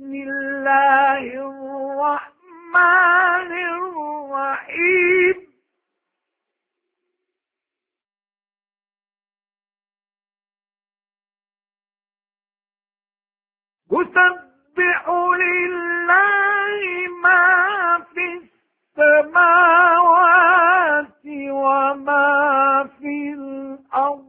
بسم الله الرحمن الرحيم يسبح لله ما في السماوات وما في الأرض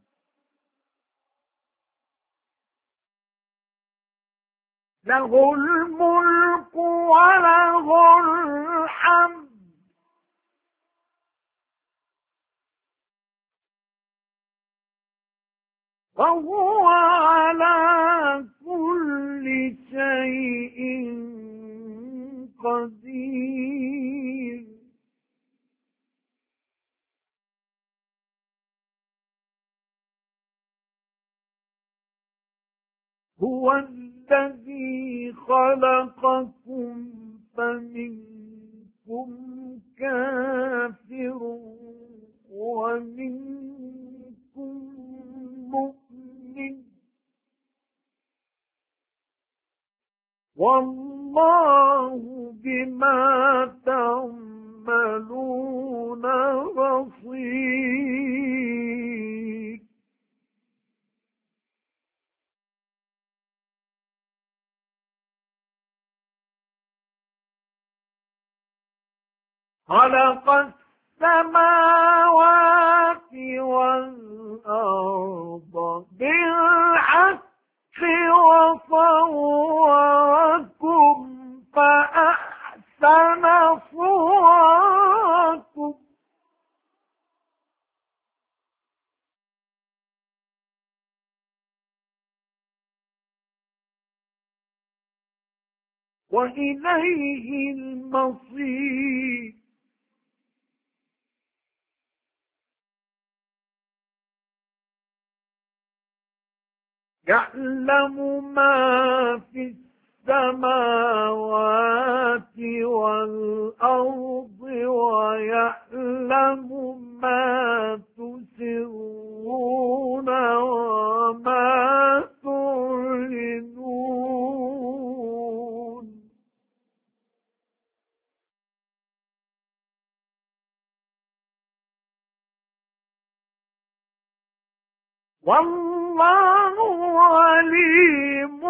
له الملك وله الحمد وهو على كل شيء قدير هو الذي خلقكم فمنكم كافر ومنكم مؤمن والله بما تعملون بصير خلق السماوات والأرض بالحق وصوركم فأحسن صوركم وإليه المصير يعلم ما في السماوات والأرض ويعلم ما تسرون وما تعلنون والله عليم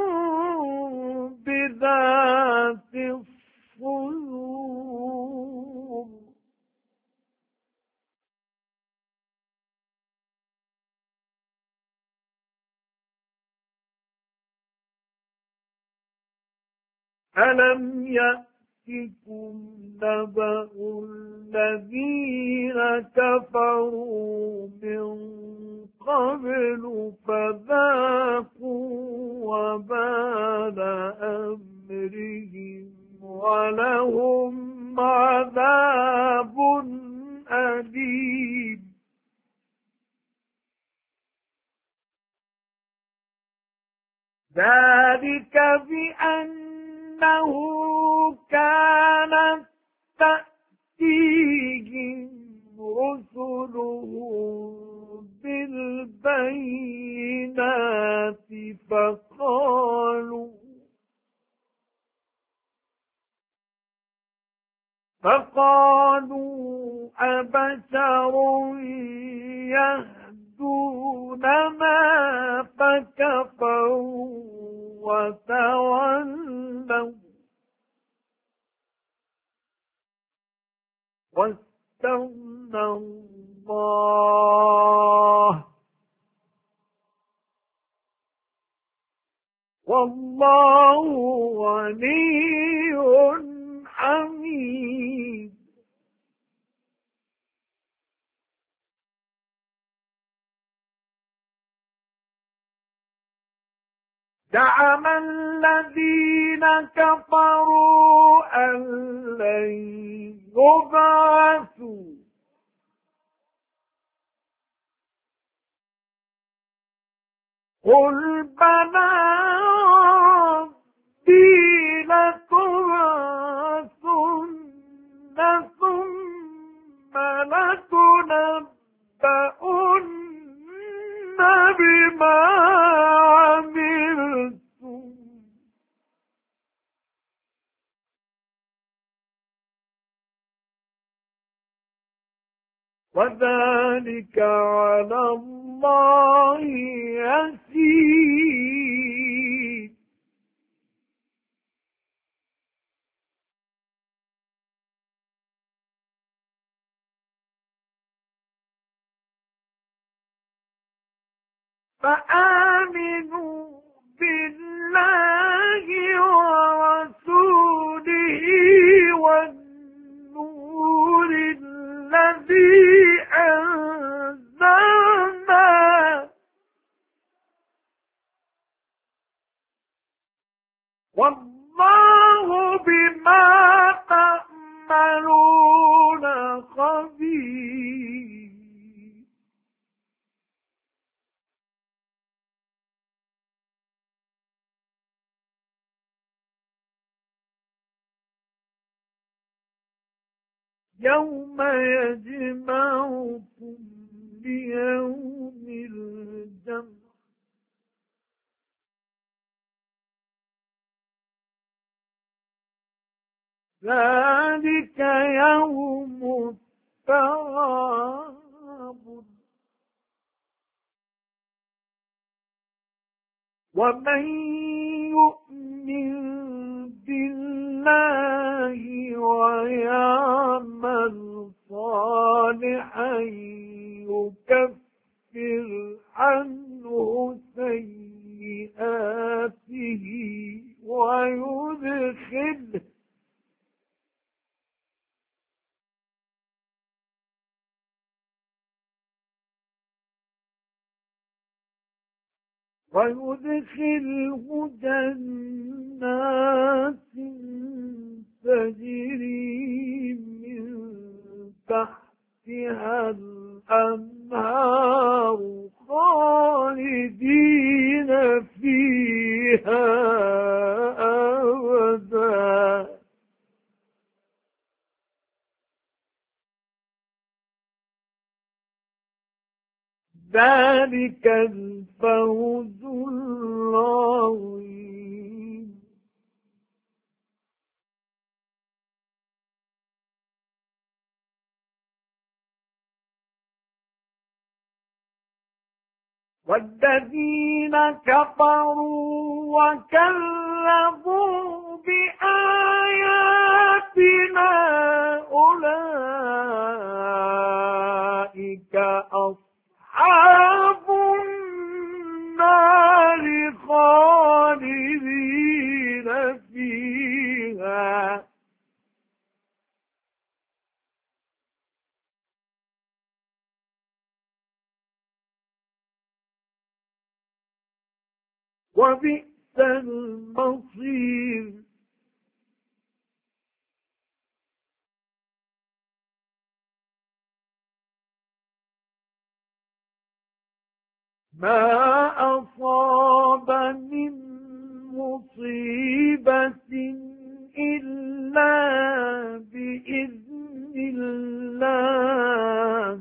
بذات الصدور ألم يأتكم نبأ الذين كفروا من قبل فذاقوا وبال أمرهم ولهم عذاب أليم ذلك بأنه كانت تأتيهم رسلهم بالبينات فقالوا أبشر يهدوننا فكفروا وتولوا واستغنى الله والله غني حميد زعم الذين كفروا أن لن يبعثوا قل بلى ربي لتبعثن ثم لتنبؤن بما عملتم وذلك على الله يسير. فآمنوا بالله ورسوله والنور الذي أنزلنا، والله بما تعملون خبير. يوم يجمعكم ليوم الجمع، ذلك يوم التغابن، ومن يؤمن بالله ويعمل صالحا يكفر عنه سيئاته ويدخله جنات تجري من تحتها الأنهار خالدين فيها أبدا. ذلك الفوز العظيم. والذين كفروا وكذبوا بآياتنا أولئك أصحاب النار خالدين فيها. وبئس المصير. ما أصاب من مصيبة إلا بإذن الله،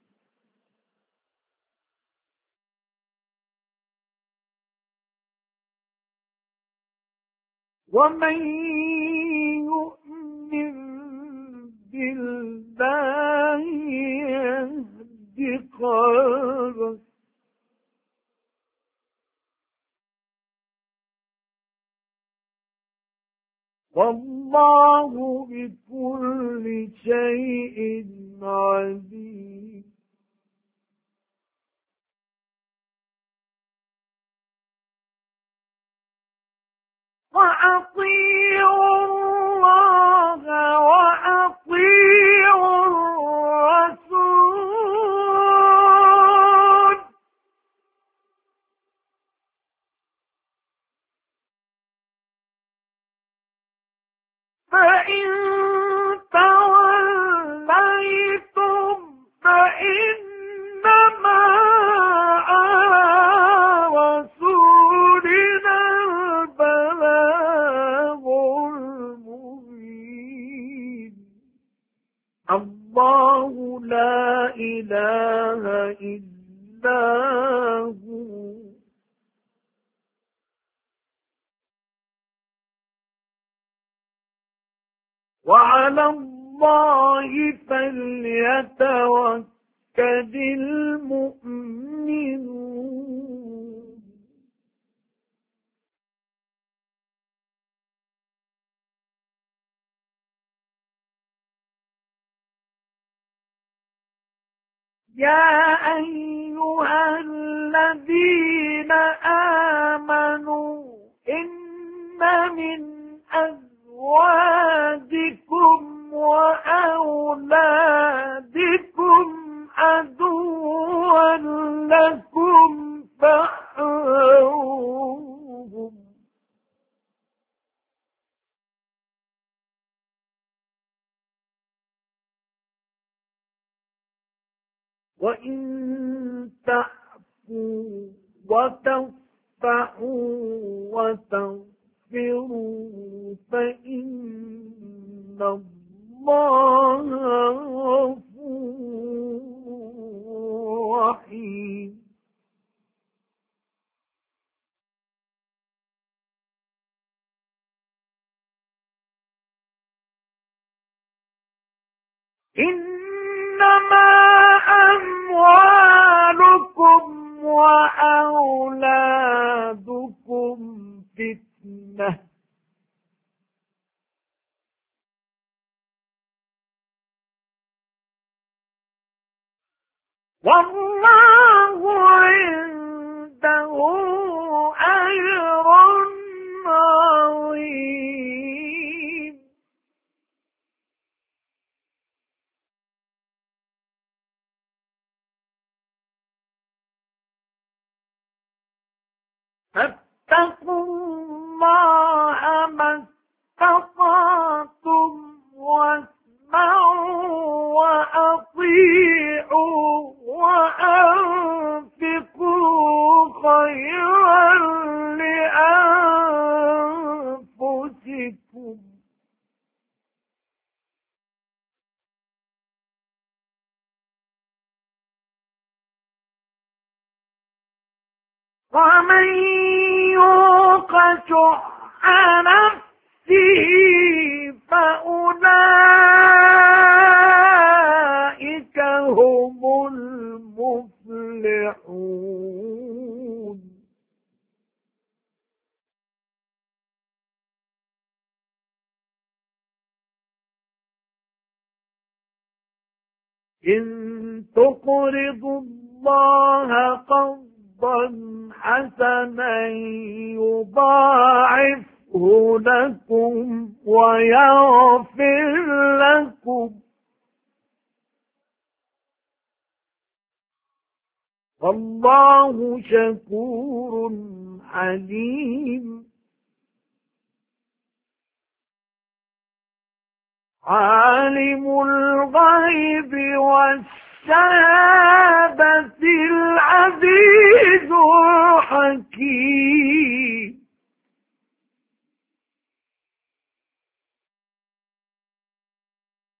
ومن يؤمن بالله يهد قلبه، والله بكل شيء عليم. وأطيعوا الله وأطيعوا الرسول، فإن توليتم فإنما على رسولنا البلاغ المبين. الله لا إله إلا هو، وعلى الله فليتوكل المؤمنون يا أيها الذين آمنوا إن من أزواجكم وأولادكم عدوا لكم فاحذروهم وإن تعفوا وتصفحوا وتغفروا فإن الله غفور رحيم إنما أموالكم وأولادكم فتنة والله عنده أجر عظيم فاتقوا الله ما استطعتم واسمعوا وأطيعوا وأنفقوا خيرا لأنفسكم ومن يوق شح نفسه فأولئك هم المفلحون إن تقرضوا الله قرضا حسنا يضاعفه لكم ويغفر لكم والله شكور حليم عالم الغيب والشهادة العزيز الحكيم